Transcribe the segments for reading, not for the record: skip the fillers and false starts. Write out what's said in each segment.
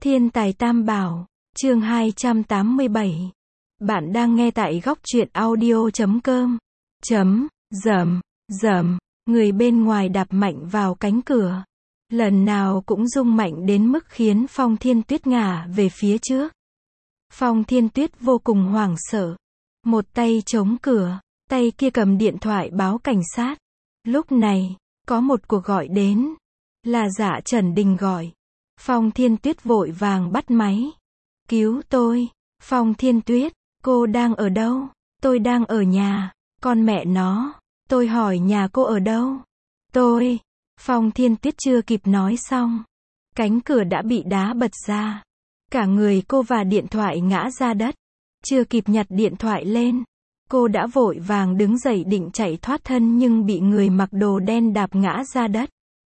Thiên tài Tam Bảo, chương 287. Bạn đang nghe tại góc truyện audio.com. Rầm, người bên ngoài đạp mạnh vào cánh cửa. Lần nào cũng rung mạnh đến mức khiến Phong Thiên Tuyết ngả về phía trước. Phong Thiên Tuyết vô cùng hoảng sợ. Một tay chống cửa, tay kia cầm điện thoại báo cảnh sát. Lúc này, có một cuộc gọi đến. Là Dạ Trần Đình gọi. Phong Thiên Tuyết vội vàng bắt máy. Cứu tôi. Phong Thiên Tuyết, cô đang ở đâu? Tôi đang ở nhà. Con mẹ nó. Tôi hỏi nhà cô ở đâu? Phong Thiên Tuyết chưa kịp nói xong. Cánh cửa đã bị đá bật ra. Cả người cô và điện thoại ngã ra đất. Chưa kịp nhặt điện thoại lên. Cô đã vội vàng đứng dậy định chạy thoát thân nhưng bị người mặc đồ đen đạp ngã ra đất.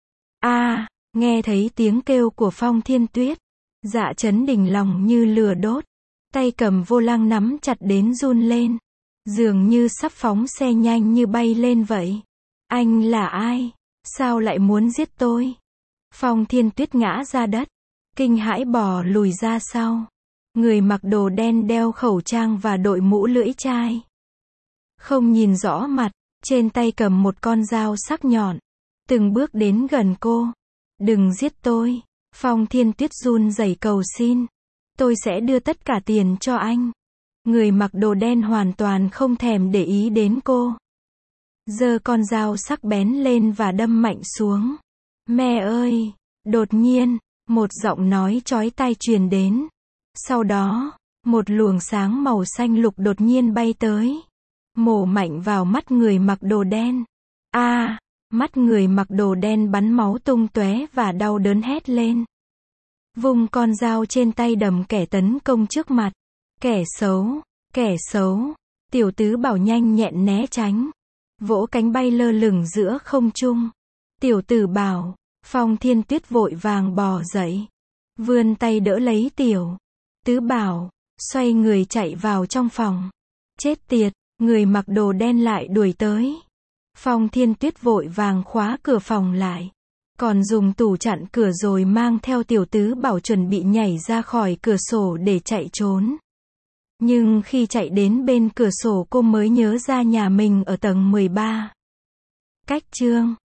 Nghe thấy tiếng kêu của Phong Thiên Tuyết. Dạ Trấn Đình lòng như lửa đốt. Tay cầm vô lăng nắm chặt đến run lên. Dường như sắp phóng xe nhanh như bay lên vậy. Anh là ai? Sao lại muốn giết tôi? Phong Thiên Tuyết ngã ra đất. Kinh hãi bò lùi ra sau. Người mặc đồ đen đeo khẩu trang và đội mũ lưỡi chai. Không nhìn rõ mặt, trên tay cầm một con dao sắc nhọn. Từng bước đến gần cô. Đừng giết tôi. Phong Thiên Tuyết run rẩy cầu xin. Tôi sẽ đưa tất cả tiền cho anh. Người mặc đồ đen hoàn toàn không thèm để ý đến cô. Giơ con dao sắc bén lên và đâm mạnh xuống. Mẹ ơi! Đột nhiên, một giọng nói chói tai truyền đến. Sau đó, một luồng sáng màu xanh lục đột nhiên bay tới. Mổ mạnh vào mắt người mặc đồ đen. Mắt người mặc đồ đen bắn máu tung tóe và đau đớn hét lên. Vung con dao trên tay đầm kẻ tấn công trước mặt. Kẻ xấu. Tiểu Tứ Bảo nhanh nhẹn né tránh. Vỗ cánh bay lơ lửng giữa không trung. Tiểu Tử Bảo. Phong Thiên Tuyết vội vàng bò dậy. Vươn tay đỡ lấy Tiểu Tứ Bảo. Xoay người chạy vào trong phòng. Chết tiệt, người mặc đồ đen lại đuổi tới. Phong Thiên Tuyết vội vàng khóa cửa phòng lại. Còn dùng tủ chặn cửa rồi mang theo Tiểu Tứ Bảo chuẩn bị nhảy ra khỏi cửa sổ để chạy trốn. Nhưng khi chạy đến bên cửa sổ cô mới nhớ ra nhà mình ở tầng 13. Cách chương